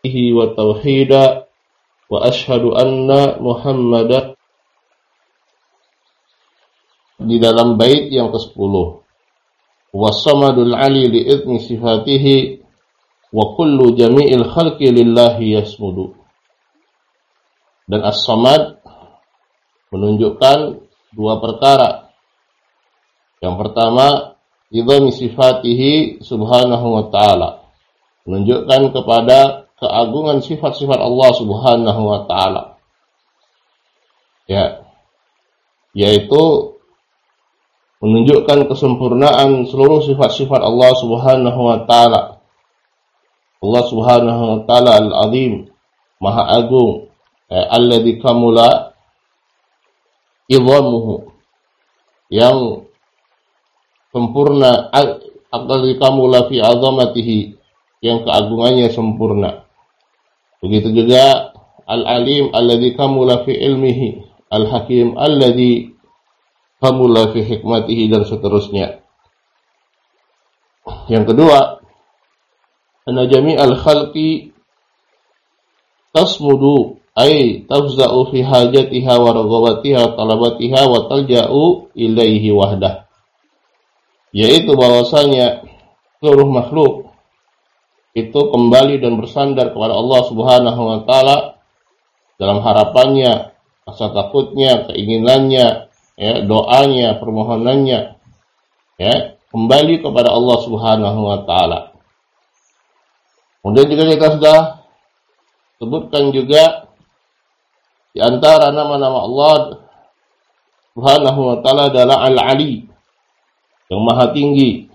wa tauhida wa ashhadu anna Muhammadan di dalam bait yang ke-10 was-samadul ali li idni sifatihi wa kullu jami'il khalqi lillahi yasmudu. Dan as-samad menunjukkan dua perkara. Yang pertama, idhami sifatihi subhanahu wa ta'ala, menunjukkan kepada keagungan sifat-sifat Allah subhanahu wa ta'ala, yaitu menunjukkan kesempurnaan seluruh sifat-sifat Allah subhanahu wa ta'ala. Allah subhanahu wa ta'ala al-azim, maha agung, alladzi kamula idhamuhu, yang sempurna, alladzi kamula fi azamatihi, yang keagungannya sempurna. Begitu juga al-alim alladzi kamula fi ilmihi, al-hakim alladzi kamula fi hikmatihi, dan seterusnya. Yang kedua, anna jami'al khalqi tasmudu ay tafza'u fi hajatiha wa raghabatiha wa talabatiha wa talja'u ilaihi wahdah, yaitu bahwasanya seluruh makhluk itu kembali dan bersandar kepada Allah subhanahu wa ta'ala dalam harapannya, rasa takutnya, keinginannya, doanya, permohonannya, kembali kepada Allah subhanahu wa ta'ala. Kemudian juga kita sudah sebutkan juga di antara nama-nama Allah subhanahu wa ta'ala adalah Al-Ali, yang maha tinggi,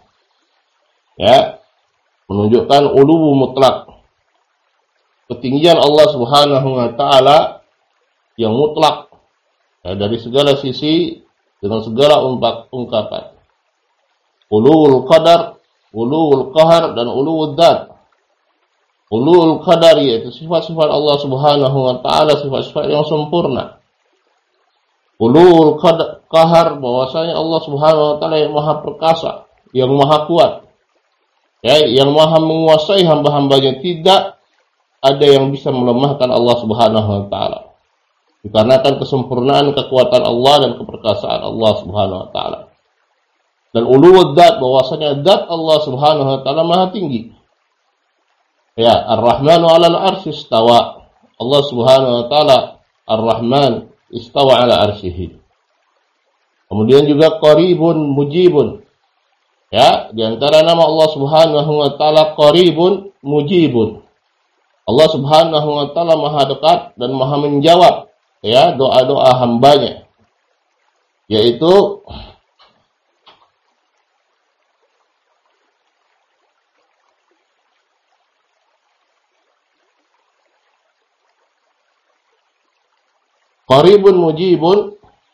menunjukkan uluwu mutlak, ketinggian Allah subhanahu wa ta'ala yang mutlak, dari segala sisi, dengan segala ungkapan. Uluwul qadar, uluwul qahar, dan uluwul dzat. Uluwul qadar yaitu sifat-sifat Allah subhanahu wa ta'ala, sifat-sifat yang sempurna. Uluwul qahar, bahwasanya Allah subhanahu wa ta'ala yang maha perkasa, yang maha kuat, yang maha menguasai hamba-hambanya. Tidak ada yang bisa melemahkan Allah subhanahu wa ta'ala, dikarenakan kesempurnaan kekuatan Allah dan keperkasaan Allah subhanahu wa ta'ala. Dan uluwud dzat, bahwasanya dzat Allah subhanahu wa ta'ala maha tinggi. Ar-Rahmanu 'alal 'arsy istawa. Allah subhanahu wa ta'ala Ar-Rahman istawa 'ala 'arsyihi. Kemudian juga qaribun mujibun. Di antara nama Allah subhanahu wa ta'ala qaribun mujibun. Allah subhanahu wa ta'ala maha dekat dan maha menjawab doa-doa hambanya, yaitu qaribun mujibun.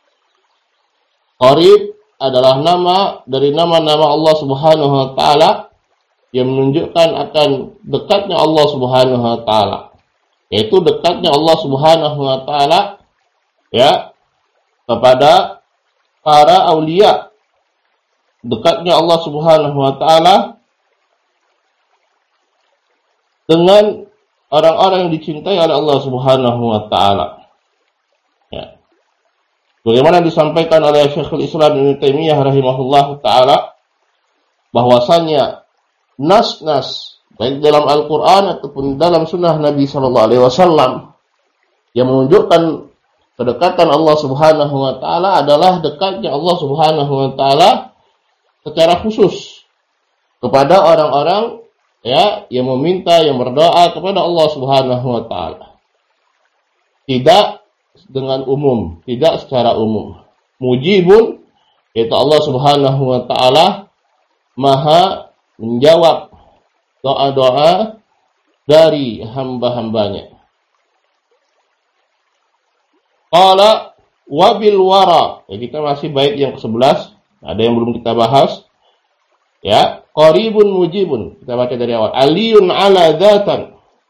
Qarib adalah nama dari nama-nama Allah subhanahu wa ta'ala yang menunjukkan akan dekatnya Allah subhanahu wa ta'ala, yaitu dekatnya Allah subhanahu wa ta'ala kepada para aulia, dekatnya Allah subhanahu wa ta'ala dengan orang-orang yang dicintai oleh Allah subhanahu wa ta'ala. Bagaimana disampaikan oleh Syekhul Islam Ibnu Taimiyah rahimahullah ta'ala, bahwasanya nas-nas baik dalam Al-Quran ataupun dalam sunnah Nabi SAW yang menunjukkan kedekatan Allah subhanahu wa ta'ala adalah dekatnya Allah subhanahu wa ta'ala secara khusus kepada orang-orang yang meminta, yang berdoa kepada Allah subhanahu wa ta'ala. Tidak dengan umum, tidak secara umum. Mujibun, yaitu Allah subhanahu wa ta'ala maha menjawab doa-doa dari hamba-hambanya. Qala wabil wara. Kita masih bait yang ke-11, ada yang belum kita bahas. Qaribun mujibun, kita baca dari awal. Aliyun ala dzatan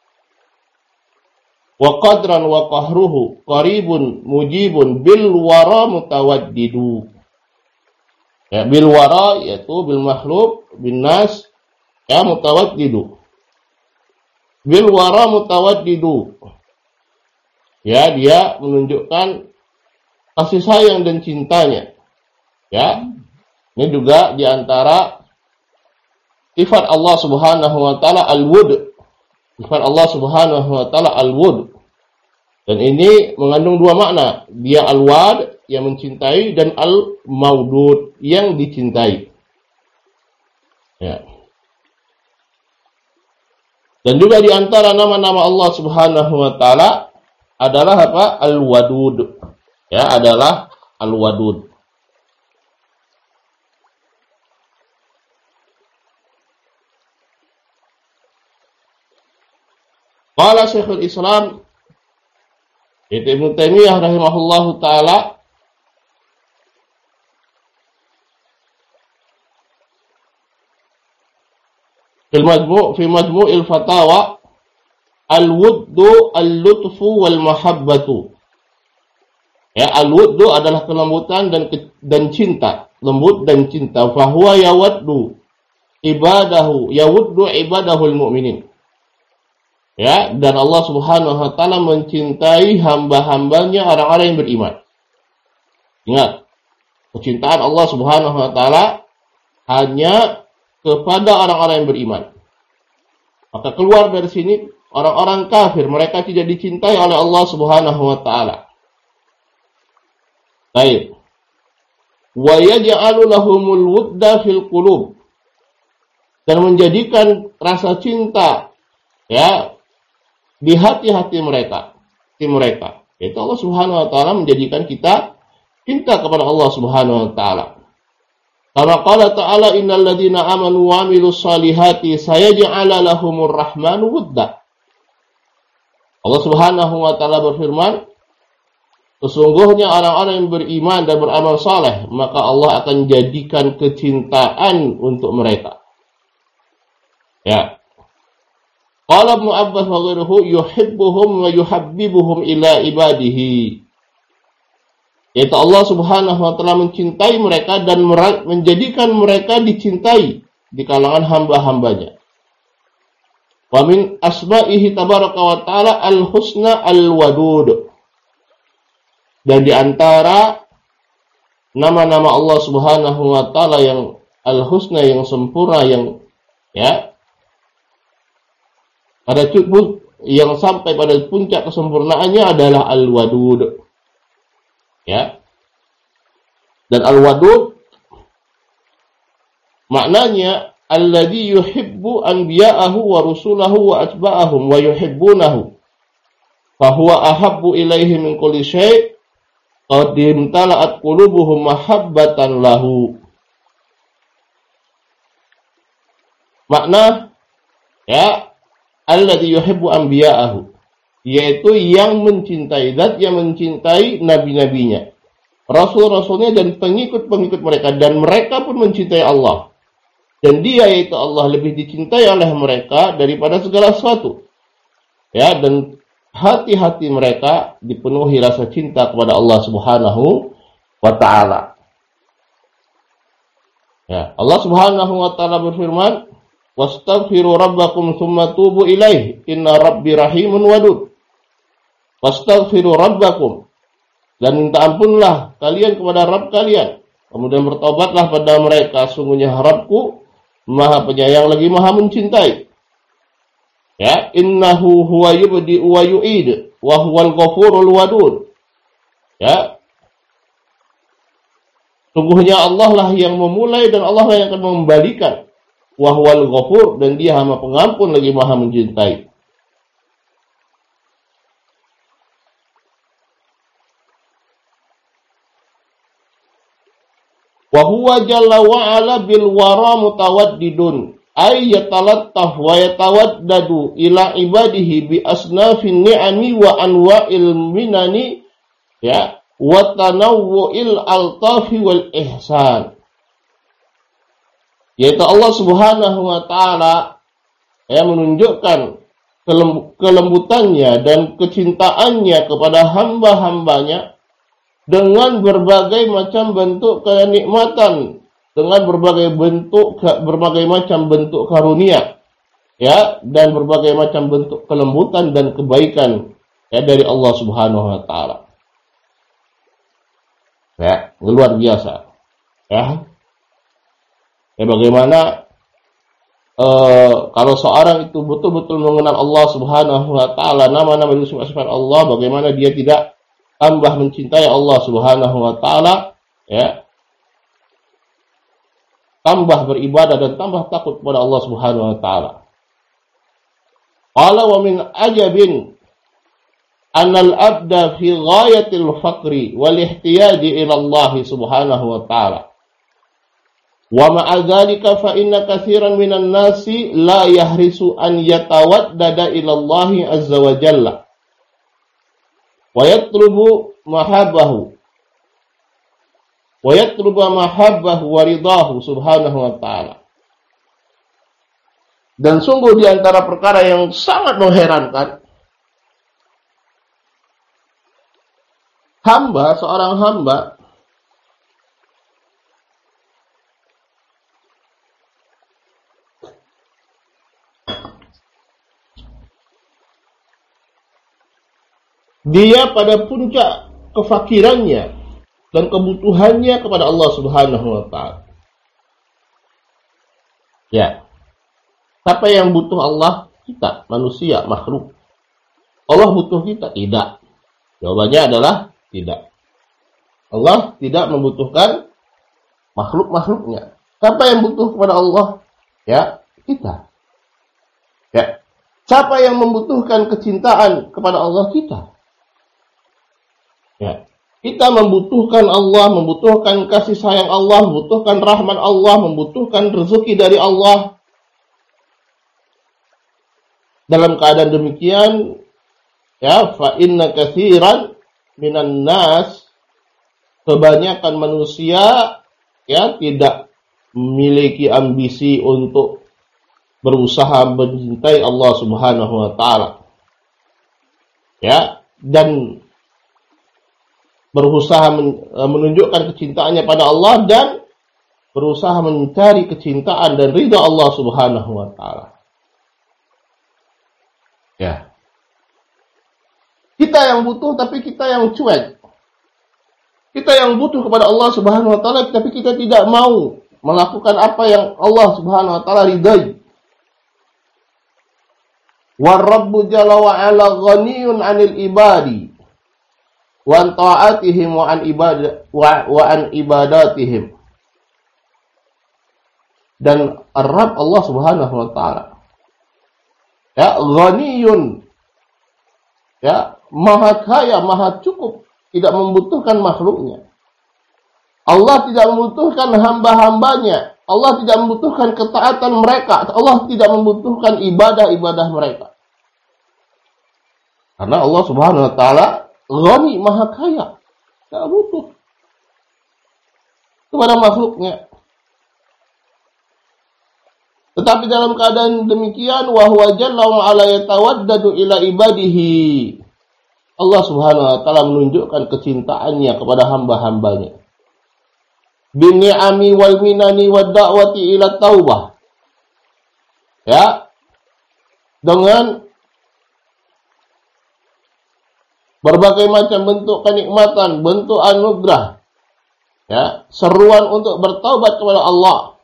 wa qadran wa qahruhu qaribun mujibun bil wara mutawaddidu. Bil wara yaitu bil makhluk bin nas mutawaddidu. bil wara mutawaddidu. Ya, dia menunjukkan kasih sayang dan cintanya. Ya. Ini juga di antara sifat Allah Subhanahu wa taala al-wud. Sifat Allah Subhanahu wa taala al-wud. Dan ini mengandung dua makna. Dia al-wad yang mencintai dan al-maudud yang dicintai. Ya. Dan juga di antara nama-nama Allah Subhanahu wa taala adalah apa? Al-wadud. Ya, adalah al-wadud. Qala Syekhul Islam Ibnu Taimiyah rahimahullahu taala fi majmu'il fatawa al-wuddu al-lutfu wal mahabbatu. Ya, al-wuddu adalah kelembutan dan cinta, lembut dan cinta. Fa huwa yawaddu ibadahul mu'minin. Ya, dan Allah Subhanahu wa taala mencintai hamba-hambanya orang-orang yang beriman. Ingat, kecintaan Allah Subhanahu wa taala hanya kepada orang-orang yang beriman. Maka keluar dari sini orang-orang kafir, mereka tidak dicintai oleh Allah Subhanahu wa taala. Baik. Wa yaj'alu lahumul wudda fil qulub. Dan menjadikan rasa cinta ya di hati-hati mereka, Itu Allah Subhanahu wa taala menjadikan kita cinta kepada Allah Subhanahu wa taala. Kama qala ta'ala innal ladzina amanu wa 'amilus solihati sayaj'ala lahumur rahmanu wudda. Allah Subhanahu wa taala berfirman, sesungguhnya orang-orang yang beriman dan beramal saleh, maka Allah akan jadikan kecintaan untuk mereka. Ya. Qala Ibnu Abbas wa ghairuhu yuhibbuhum wa yuhabbibuhum ila ibadihi. Yaitu Allah Subhanahu wa taala mencintai mereka dan menjadikan mereka dicintai di kalangan hamba-hambanya. Wa min asma'ihi tabaraka wa taala al-husna al-wadud. Dan di antara nama-nama Allah Subhanahu wa taala yang al-husna, yang sempurna, yang ya pada yang sampai pada puncak kesempurnaannya adalah al-wadud. Ya. Dan al-wadud maknanya alladzi yuhibbu anbiya'ahu wa rusulahu wa atba'ahum wa yuhibbunahu. Fa huwa ahabbu ilaihi min kulli syai' qad imtala'at qulubuhum mahabbatan lahu. Makna ya alladzi yuhibbu anbiya'ahu, yaitu yang mencintai, zat yang mencintai nabi-nabinya, rasul-rasulnya dan pengikut-pengikut mereka, dan mereka pun mencintai Allah. Dan dia yaitu Allah lebih dicintai oleh mereka daripada segala sesuatu. Ya, dan hati-hati mereka dipenuhi rasa cinta kepada Allah Subhanahu wa taala. Ya, Allah Subhanahu wa taala berfirman, wastaghfiru rabbakum tsumma tubu ilaihi inna rabbi rahimun wadud. Wastaghfiru rabbakum, dan minta ampunlah kalian kepada Rabb kalian, kemudian bertobatlah pada mereka, sungguhnya Rabbku Maha Penyayang lagi Maha Mencintai. Ya, innahu huwa yubdi wa yu'id wa huwal ghafurul wadud. Ya, sungguhnya Allah lah yang memulai dan Allah lah yang akan mengembalikan. Wahwal ghafur, dan dia Maha Pengampun lagi Maha Mencintai. Wa huwa jalla wa ala bil wara mutawaddidun ay yatalattaf wa yatawaddadu ila ibadihi bi asnafin ni'ami wa anwa'il minani ya wa tanawwu'il altafi wal ihsan. Yaitu Allah Subhanahu wa taala menunjukkan kelembutannya dan kecintaannya kepada hamba-hambanya dengan berbagai macam bentuk kenikmatan, dengan berbagai macam bentuk karunia, ya, dan berbagai macam bentuk kelembutan dan kebaikan ya dari Allah Subhanahu wa taala. Ya, luar biasa. Ya. Ya bagaimana kalau seorang itu betul-betul mengenal Allah Subhanahu wa taala, nama-nama dan sifat-sifat Allah, bagaimana dia tidak tambah mencintai Allah Subhanahu wa taala, ya. Tambah beribadah dan tambah takut kepada Allah Subhanahu wa taala. Qala wa min ajabin annal abda fi ghayatil faqri wal ihtiyaji ila Allah Subhanahu wa taala. Wa ma'a dzalika fa inna katsiran minan nasi la yahrisu an yatawaddada ila Allah azza wa jalla wa yatlubu mahabbahu wa ridahu subhanahu wa ta'ala. Dan sungguh di antara perkara yang sangat mengherankan, seorang hamba dia pada puncak kefakirannya dan kebutuhannya kepada Allah Subhanahu wa taala. Ya. Siapa yang butuh Allah? Kita, manusia, makhluk. Allah butuh kita? Tidak. Jawabannya adalah tidak. Allah tidak membutuhkan makhluk-makhluknya. Siapa yang butuh kepada Allah? Ya, kita. Ya. Siapa yang membutuhkan kecintaan kepada Allah? Kita. Ya. Kita membutuhkan Allah, membutuhkan kasih sayang Allah, membutuhkan rahmat Allah, membutuhkan rezeki dari Allah. Dalam keadaan demikian, ya, fa inna katsiran minan nas, kebanyakan manusia ya tidak memiliki ambisi untuk berusaha mencintai Allah Subhanahu wa taala. Ya, dan berusaha menunjukkan kecintaannya pada Allah dan berusaha mencari kecintaan dan ridha Allah Subhanahu wa taala. Ya. Kita yang butuh tapi kita yang cuek. Kita yang butuh kepada Allah Subhanahu wa taala tapi kita tidak mau melakukan apa yang Allah Subhanahu wa taala ridai. Wa Rabbu jalla wa ala ghaniyun 'anil ibadi wa an ta'atihim wa an ibadatihim. Dan Ar-Rabb Allah Subhanahu wa taala ya ghaniyun, ya maha kaya, maha cukup, tidak membutuhkan makhluknya. Allah tidak membutuhkan hamba-hambanya. Allah tidak membutuhkan ketaatan mereka. Allah tidak membutuhkan ibadah-ibadah mereka. Karena Allah Subhanahu wa taala ghani, maha kaya, tidak butuh kepada makhluknya. Tetapi dalam keadaan demikian, wa huwa jalla wa ala yatawaddadu ila ibadihi. Allah Subhanahu wa taala menunjukkan kecintaannya kepada hamba-hambanya. Bini'ami wal minani wad da'wati ila taubah. Ya. Dengan berbagai macam bentuk kenikmatan, bentuk anugerah. Ya, seruan untuk bertaubat kepada Allah.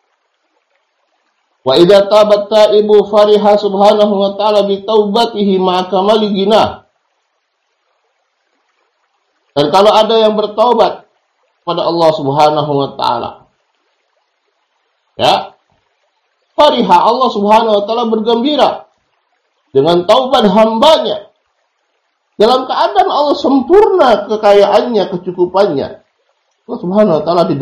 Wa idza tabat taibu fariha subhanahu wa ta'ala bi taubatihi ma'a kamali ghina. Dan kalau ada yang bertaubat kepada Allah Subhanahu wa taala, ya, fariha, Allah Subhanahu wa taala bergembira dengan taubat hambanya. Dalam keadaan Allah sempurna kekayaannya, kecukupannya. Allah Subhanahu wa taala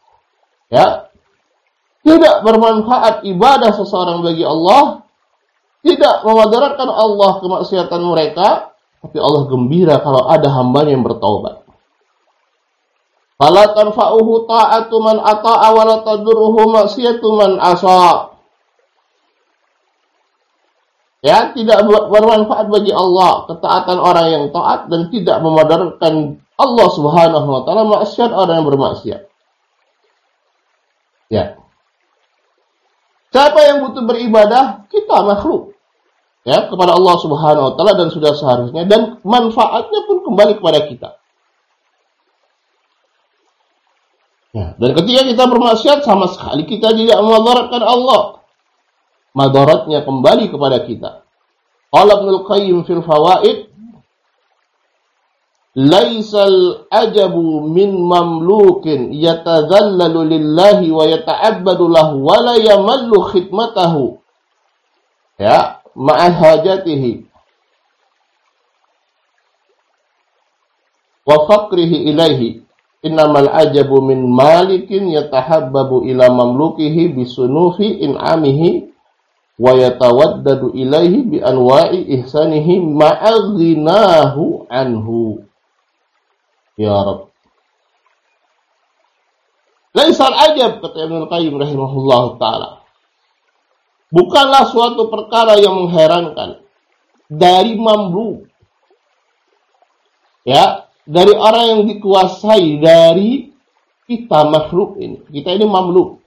tidak bermanfaat ibadah seseorang bagi Allah, tidak memadaratkan Allah kemaksiatan mereka, tapi Allah gembira kalau ada hambanya yang bertaubat. Fala tanfa'uhu ta'atu man ata'a wa la tadurruhu maksiyatu man asa. Ya, tidak bermanfaat bagi Allah ketaatan orang yang taat dan tidak memadaratkan Allah Subhanahu wa taala maksiat orang yang bermaksiat. Ya. Siapa yang butuh beribadah? Kita makhluk. Ya, kepada Allah Subhanahu wa taala, dan sudah seharusnya, dan manfaatnya pun kembali kepada kita. Ya, dan ketika kita bermaksiat, sama sekali kita tidak memudaratkan Allah. Madaratnya kembali kepada kita. Qala Ibnul Qayyim fil Fawaid, laisal ajabu min mamlukin yatadhallalu lillahi wa yata'abbadu lahu wa la yamallu khidmatahu, ya, ma'a hajatihi wa faqrihi ilaihi. Innamal ajabu min malikin yatahabbabu ila mamlukihi bisunufi in'amihi wa yatawaddadu ilaihi bi anwa'i ihsanihi ma'a ghinahu anhu. Ya Rabb. Laisal ajab, kata Ibnu Qayyim rahimahullah ta'ala, bukanlah suatu perkara yang mengherankan dari mamluk, ya, dari orang yang dikuasai dari kita makhluk ini. Kita ini mamluk,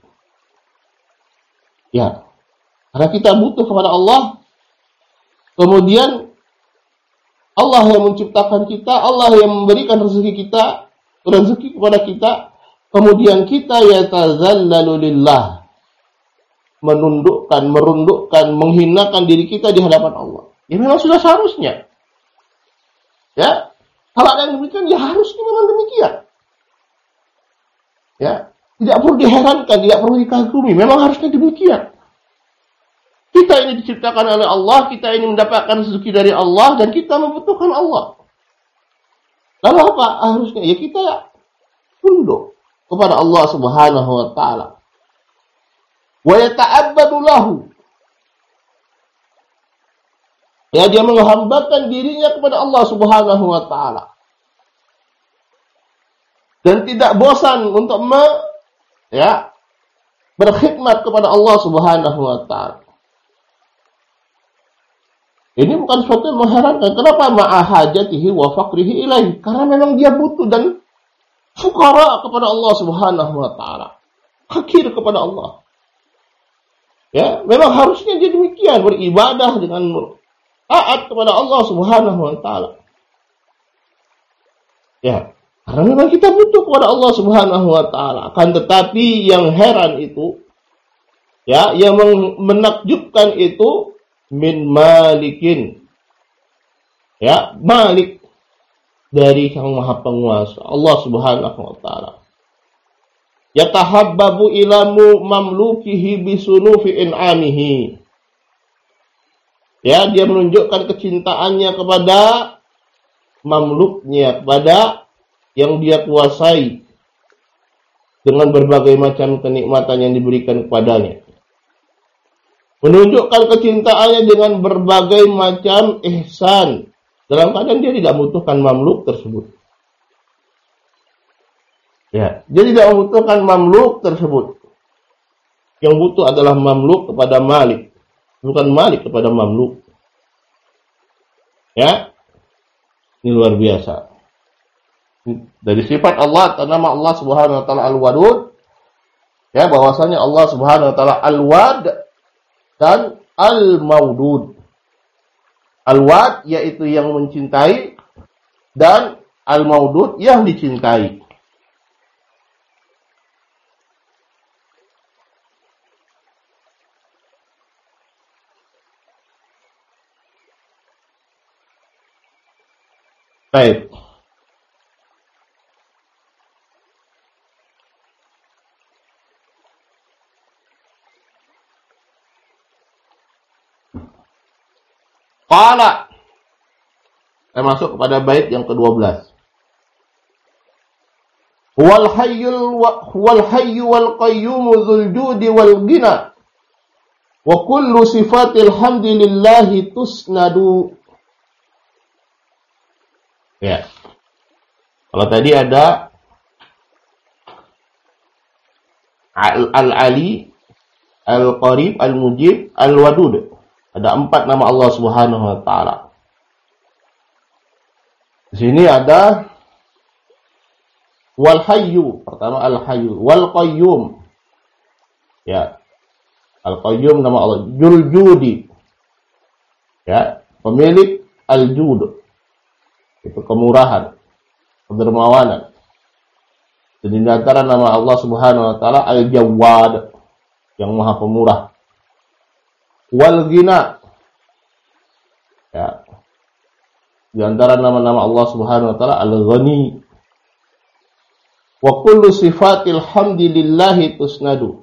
ya, karena kita butuh kepada Allah. Kemudian Allah yang menciptakan kita, Allah yang memberikan rezeki kepada kita. Kemudian kita yatazallalu lillah, merundukkan, menghinakan diri kita di hadapan Allah. Ya memang sudah seharusnya. Ya, kalau ada yang demikian, ya harusnya memang demikian. Ya, tidak perlu diherankan, tidak perlu dikagumi, memang harusnya demikian. Kita ini diciptakan oleh Allah, kita ini mendapatkan rezeki dari Allah, dan kita membutuhkan Allah. Lalu apa harusnya? Ya kita tunduk kepada Allah Subhanahu wa taala. Wa yata'abbadu lahu. Ya, dia menghambakan dirinya kepada Allah Subhanahu wa taala. Dan tidak bosan untuk berkhidmat kepada Allah Subhanahu wa taala. Ini bukan sesuatu yang mengherankan. Kenapa? Ma'ahajatihi wa faqrihi ilaihi. Karena memang dia butuh dan fukara kepada Allah Subhanahu wa taala. Fakir kepada Allah. Ya, memang harusnya dia demikian, beribadah dengan taat kepada Allah Subhanahu wa taala. Ya, karena memang kita butuh kepada Allah Subhanahu wa taala. Akan tetapi yang heran itu, ya, yang menakjubkan itu, min malikin, ya, malik, dari Sang Maha Penguasa, Allah Subhanahu wa taala. Yatahabbabu ilamu mamlukihi bisunufi in'amihi. Ya, dia menunjukkan kecintaannya kepada mamluknya, kepada yang dia kuasai, dengan berbagai macam kenikmatan yang diberikan kepadanya. Menunjukkan kecintaannya dengan berbagai macam ihsan, dalam keadaan dia tidak membutuhkan mamluk tersebut. Ya, dia tidak membutuhkan mamluk tersebut. Yang butuh adalah mamluk kepada malik, bukan malik kepada mamluk. Ya, ini luar biasa. Dari sifat Allah, nama Allah Subhanahu wa taala Al-Wadud, ya, bahwasanya Allah Subhanahu wa taala Al-Wad dan Al-Maudud. Al-Wad yaitu yang mencintai, dan Al-Maudud yang dicintai. Baik. Qala. Saya masuk kepada bait yang ke-12. Huwal hayyu wal qayyumu dzul judi wal ghina. Wa kullu sifatil hamdi lillahi tusnadu. Ya. Kalau tadi ada Al-Ali, Al-Qarib, Al-Mujib, Al-Wadud. Ada 4 nama Allah Subhanahu wa taala. Di sini ada Wal Hayyu, pertama Al Hayyu, Wal Qayyum. Ya. Al-Qayyum nama Allah. Dzul Judi. Ya, pemilik Al-Jud. Itu kemurahan, kedermawanan. Dan di antara nama Allah Subhanahu wa taala Al-Jawwad, yang Maha Pemurah. Wal Ghina. Ya. Di antara nama-nama Allah Subhanahu wa taala Al-Ghani. Wa kullu sifatil hamdilillahi tusnadu.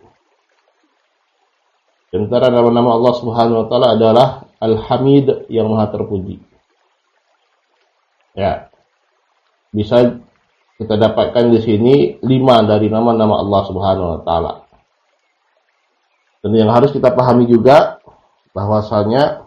Di antara nama-nama Allah Subhanahu wa taala adalah Al-Hamid, yang Maha terpuji. Ya. Bisa kita dapatkan di sini 5 dari nama-nama Allah Subhanahu wa taala. Dan yang harus kita pahami juga bahwasanya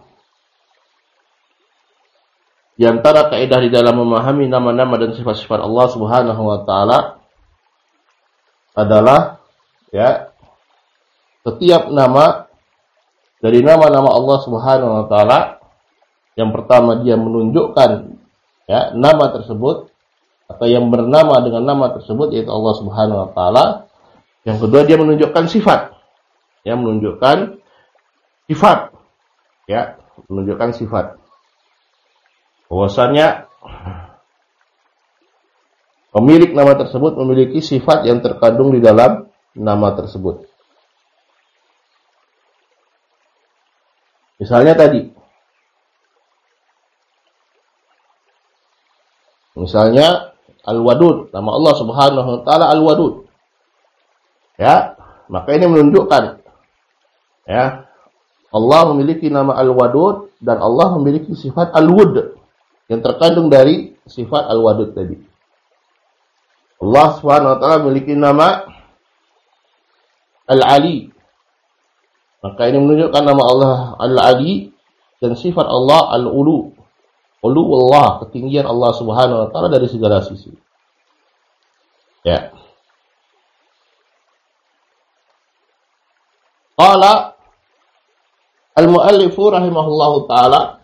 di antara kaidah di dalam memahami nama-nama dan sifat-sifat Allah Subhanahu wa taala adalah ya, setiap nama dari nama-nama Allah Subhanahu wa taala, yang pertama dia menunjukkan ya nama tersebut atau yang bernama dengan nama tersebut, yaitu Allah Subhanahu wa taala. Yang kedua dia menunjukkan sifat. Ya, menunjukkan sifat. Ya, menunjukkan sifat. Bahwasanya pemilik nama tersebut memiliki sifat yang terkandung di dalam nama tersebut. Misalnya tadi, Al-Wadud, nama Allah Subhanahu wa taala Al-Wadud. Ya, maka ini menunjukkan ya, Allah memiliki nama Al-Wadud dan Allah memiliki sifat Al-Wud yang terkandung dari sifat Al-Wadud tadi. Allah Subhanahu wa taala memiliki nama Al-Ali. Maka ini menunjukkan nama Allah Al-Ali dan sifat Allah Al-Ulu. Ulu Allah, ketinggian Allah Subhanahu wa taala dari segala sisi. Ya. Qala al-muallifu rahimahullahu taala,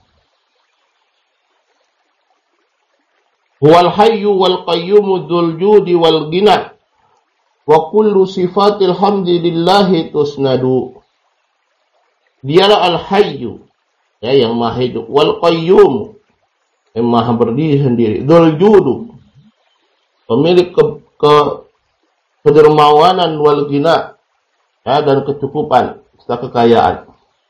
huwal hayyu wal qayyumu dzul judi wal ghina wa kullu sifatil hamdillahi tusnadu. Dialah al-hayyu, ya, yang maha hidup, wal qayyum, yang maha berdiri sendiri, dzul judu, pemilik kedermawanan, wal ghina, ya, dan kecukupan serta kekayaan.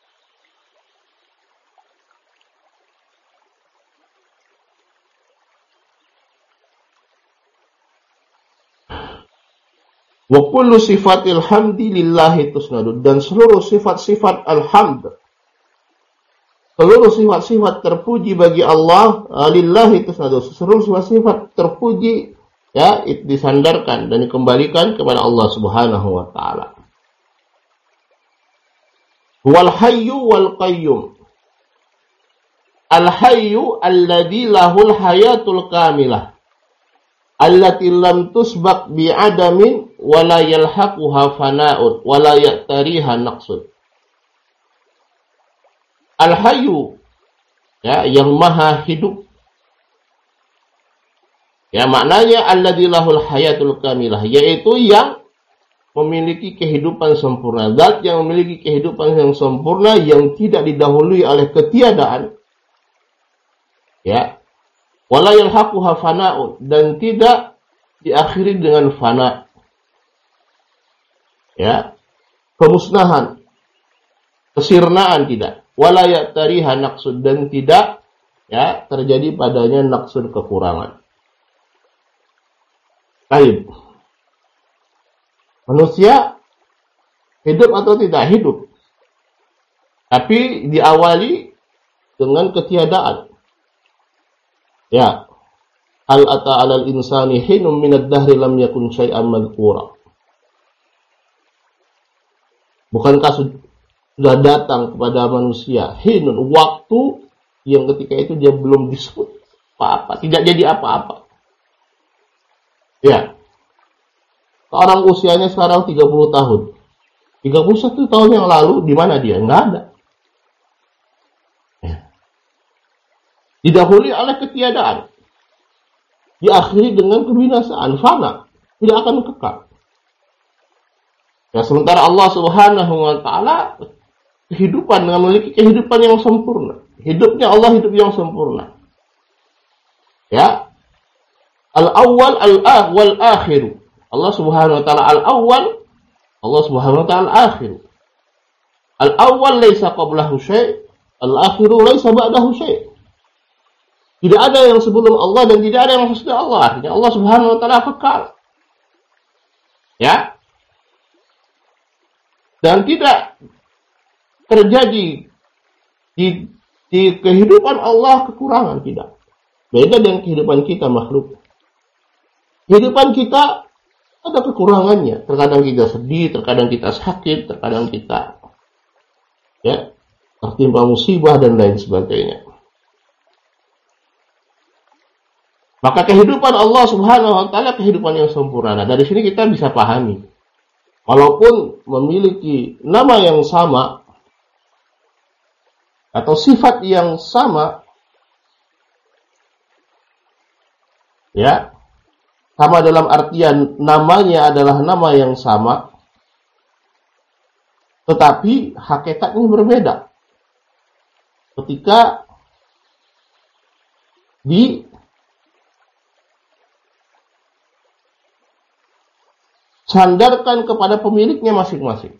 Wa kullu sifatil hamdi lillahi tusnadu, dan seluruh sifat-sifat alhamd, seluruh sifat-sifat terpuji bagi Allah, lillahi tusnadu, seluruh sifat-sifat terpuji ya disandarkan dan dikembalikan kepada Allah Subhanahu wa taala. Wal hayyu wal qayyum. Al hayyu alladzi lahul hayatul kamilah, allati lam tusbaq bi adamin wa la yalhaquha fana'un wa la ya'tariha naqsun. Al hayyu, ya, yang maha hidup. Ya, maknanya alladzi lahul hayatul kamilah, yaitu yang memiliki kehidupan sempurna, zat yang memiliki kehidupan yang sempurna yang tidak didahului oleh ketiadaan. Ya. Wala yalhaquha fana'un, dan tidak diakhiri dengan fana. Ya. Kemusnahan, kesirnaan tidak. Wala ya'tariha naqsud, dan tidak ya terjadi padanya naqsud, kekurangan. Baik. Manusia hidup atau tidak hidup, tapi diawali dengan ketiadaan. Ya, hal ata 'alal insani hinum minad dahri lam yakun syai'an madhkura. Bukankah sudah datang kepada manusia hinun, waktu yang ketika itu dia belum disebut apa-apa, tidak jadi apa-apa. Ya. Orang usianya sekarang 30 tahun. 31 tahun yang lalu di mana dia? Enggak ada. Ya. Didahului oleh ketiadaan. Diakhiri dengan kebinasaan, fana, tidak akan kekal. Ya, sementara Allah Subhanahu wa taala kehidupan dengan memiliki kehidupan yang sempurna. Hidupnya Allah hidup yang sempurna. Ya. Al-awwal wal akhir. Allah Subhanahu wa taala al-awwal, Allah Subhanahu wa taala al-akhir. Al-awwal laisa qablahu syai', al-akhiru laisa ba'dahu syai'. Tidak ada yang sebelum Allah dan tidak ada yang sesudah Allah. Artinya Allah Subhanahu wa taala kekal. Ya. Dan tidak terjadi di kehidupan Allah kekurangan, tidak. Beda dengan kehidupan kita makhluk. Kehidupan kita ada kekurangannya. Terkadang kita sedih, terkadang kita sakit, terkadang kita tertimpa musibah dan lain sebagainya. Maka kehidupan Allah Subhanahu wa taala kehidupan yang sempurna. Nah, dari sini kita bisa pahami. Walaupun memiliki nama yang sama atau sifat yang sama, ya, sama dalam artian namanya adalah nama yang sama, tetapi hakikatnya berbeda. Ketika disandarkan kepada pemiliknya masing-masing.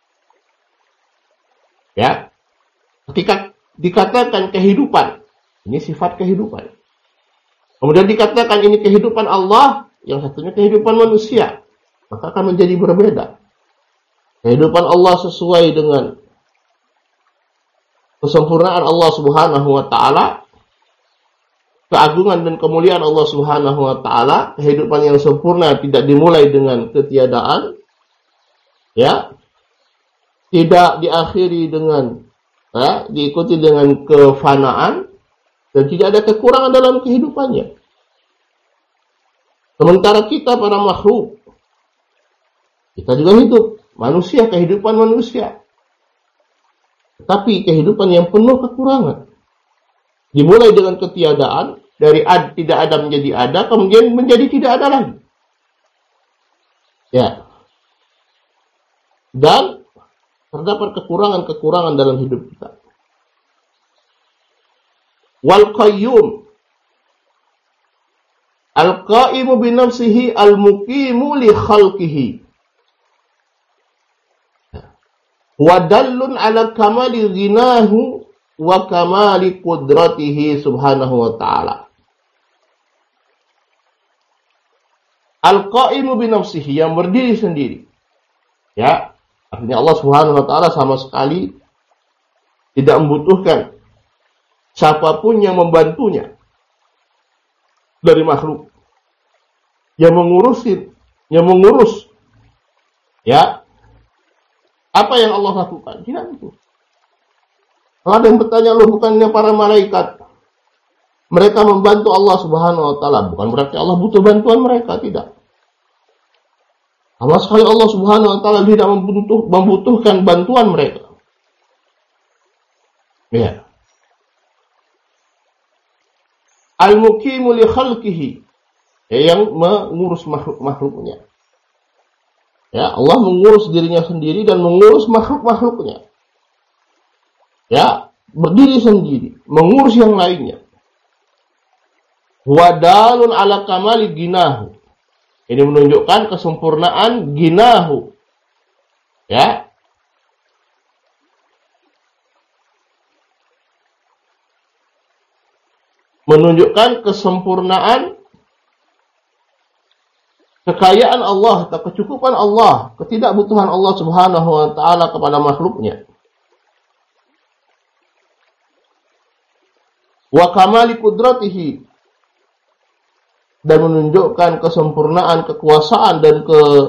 Ya. Ketika dikatakan kehidupan, ini sifat kehidupan. Kemudian dikatakan ini kehidupan Allah, yang satunya kehidupan manusia, maka akan menjadi berbeda. Kehidupan Allah sesuai dengan kesempurnaan Allah Subhanahu wa taala, keagungan dan kemuliaan Allah Subhanahu wa taala, kehidupan yang sempurna tidak dimulai dengan ketiadaan, ya. Tidak diakhiri dengan diikuti dengan kefanaan, dan tidak ada kekurangan dalam kehidupannya. Sementara kita para makhluk, kita juga hidup, manusia, kehidupan manusia. Tetapi kehidupan yang penuh kekurangan. Dimulai dengan ketiadaan, dari tidak ada menjadi ada, kemudian menjadi tidak ada lagi. Ya. Dan terdapat kekurangan-kekurangan dalam hidup kita. Wal qayyum, al-qaimu bi nafsihi al-muqimu li khalqihi. Wa dallun ala kamali ghinahu wa kamali qudratihi subhanahu wa ta'ala. Al-qaimu bi nafsihi, yang berdiri sendiri. Ya, artinya Allah Subhanahu wa taala sama sekali tidak membutuhkan siapapun yang membantunya dari makhluk, yang mengurus, ya, apa yang Allah lakukan. Tidak itu. Kalau ada yang bertanya, loh, bukannya para malaikat mereka membantu Allah Subhanahu wa taala? Bukan berarti Allah butuh bantuan mereka, tidak. Sama sekali Allah Subhanahu wa taala tidak membutuhkan bantuan mereka. Ya. Al-muqimu li khalqihi, yang mengurus makhluk-makhluknya. Ya, Allah mengurus dirinya sendiri dan mengurus makhluk-makhluknya. Ya, berdiri sendiri, mengurus yang lainnya. Wadalun ala kamali ginahu. Ini menunjukkan kesempurnaan ginahu. Ya. Menunjukkan kesempurnaan kekayaan Allah, kecukupan Allah, ketidakbutuhan Allah Subhanahu wa taala kepada makhluknya. Wa kamali qudratihi, dan menunjukkan kesempurnaan kekuasaan dan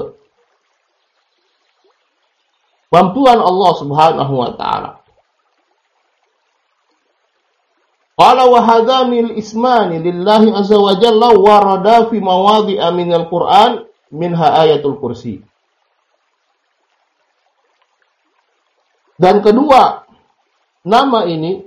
kemampuan Allah Subhanahu wa taala. Qala wa hadhanil ismani lillahi azza wa jalla warada fi mawadhi'a minal Qur'an minha ayatul kursi. Dan kedua, nama ini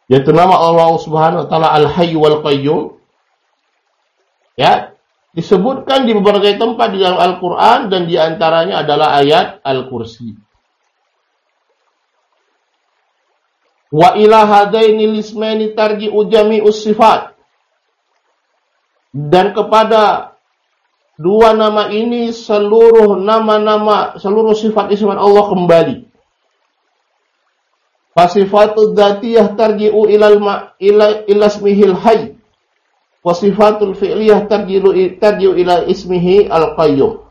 yaitu nama Allah Subhanahu wa taala Al-Hayy wal Qayyum, ya, disebutkan di berbagai tempat di dalam Al-Qur'an, dan di antaranya adalah ayat Al-Kursi. Wa ila hadaini lismaini tarji'u jami'us sifat. Dan kepada dua nama ini seluruh nama-nama, seluruh sifat-sifat Allah kembali. Fasifatul dzatiyah tarji'u ila ismihil hayy. Wa sifatul fi'liyah tarji'u ila ismihi al-qayyum.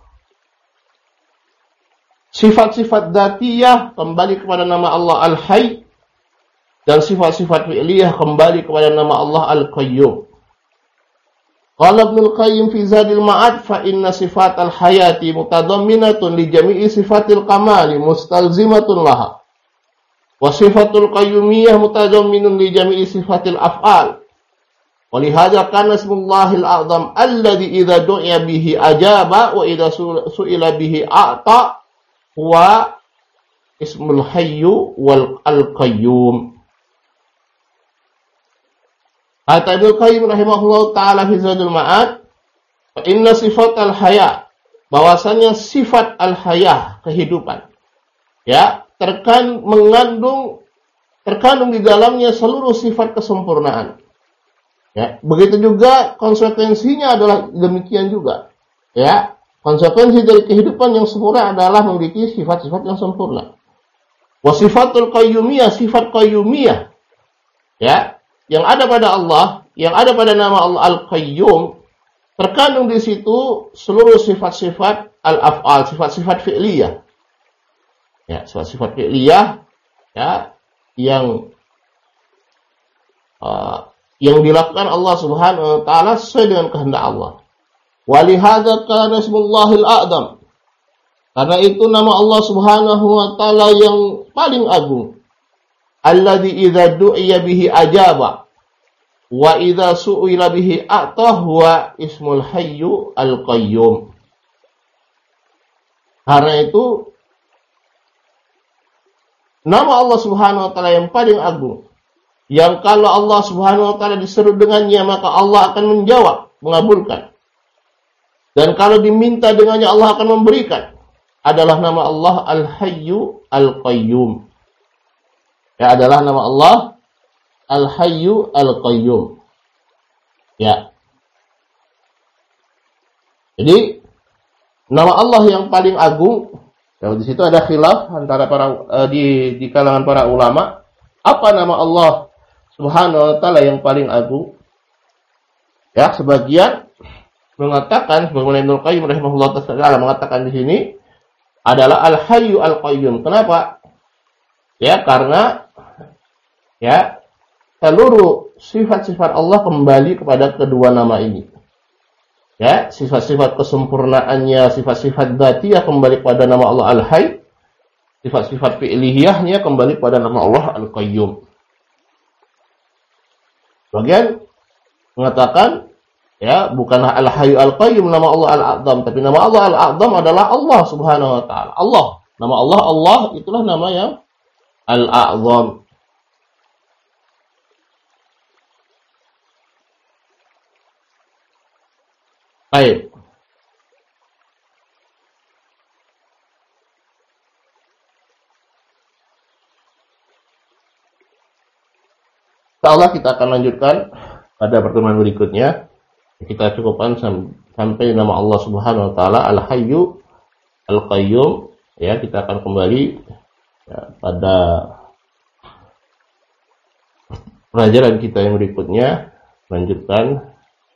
Sifat-sifat dzatiyah kembali kepada nama Allah Al-Hayy, dan sifat-sifat fi'liyah kembali kepada nama Allah Al-Qayyum. Qala Ibnul Qayyim fi Zadil Ma'ad, fa inna sifatal hayati mutadamminatun li jami'i sifatil kamali mustalzimatun laha. Wa sifatul qayyumiyah mutadamminun li jami'i sifatil af'al. Wa lihadza kana ismullahil a'zam alladhi idza du'iya bihi ajaba wa idza su'ila bihi a'ta wa ismul hayyu wal al-qayyum. Kata Ibnu Qayyim rahimahullah ta'ala fi Zadul Ma'ad, fa inna sifat al-haya, bahwasanya sifat al-haya, kehidupan, ya, terkandung di dalamnya seluruh sifat kesempurnaan. Ya, begitu juga konsekuensinya adalah demikian juga. Ya, konsekuensi dari kehidupan yang sempurna adalah memiliki sifat-sifat yang sempurna. Wa sifatul qayyumiyah, sifat qayyumiyah, ya, yang ada pada Allah, yang ada pada nama Allah Al-Qayyum, terkandung di situ seluruh sifat-sifat al-af'al, sifat-sifat fi'liyah. Ya, sifat-sifat fi'liyah, ya, yang dilakukan Allah Subhanahu wa taala sesuai dengan kehendak Allah. Walihadza kana ismullahil a'zam. Karena itu nama Allah Subhanahu wa taala yang paling agung. Alladzi idza du'iya bihi ajaba wa idza su'ila bihi a'tah wa ismul hayyu al-qayyum. Karena itu nama Allah Subhanahu wa taala yang paling agung, yang kalau Allah Subhanahu wa taala diseru dengannya maka Allah akan menjawab, mengabulkan. Dan kalau diminta dengannya Allah akan memberikan, adalah nama Allah Al-Hayyu Al-Qayyum. Ya, adalah nama Allah Al-Hayyu Al-Qayyum. Ya. Jadi nama Allah yang paling agung, ya, di situ ada khilaf antara di kalangan para ulama, apa nama Allah Subhanahu wa taala yang paling agung? Ya, sebagian mengatakan, sebagaimana Ibnu Qayyim rahimahullah taala mengatakan di sini adalah Al-Hayyu Al-Qayyum. Kenapa? Ya, karena ya, seluruh sifat-sifat Allah kembali kepada kedua nama ini. Ya, sifat-sifat kesempurnaannya, sifat-sifat dzatiyah kembali pada nama Allah Al-Hayy, sifat-sifat fi'liyahnya kembali pada nama Allah Al-Qayyum. Bagian mengatakan, ya, bukanlah Al-Hayy Al-Qayyum nama Allah Al-A'zam, tapi nama Allah Al-A'zam adalah Allah Subhanahu wa taala. Allah, nama Allah, Allah itulah nama yang Al-A'zam. Baik. Insyaallah kita akan lanjutkan pada pertemuan berikutnya. Kita cukupkan sampai nama Allah Subhanahu wa taala Al-Hayyu Al-Qayyum. Ya, kita akan kembali, ya, pada pelajaran kita yang berikutnya, lanjutkan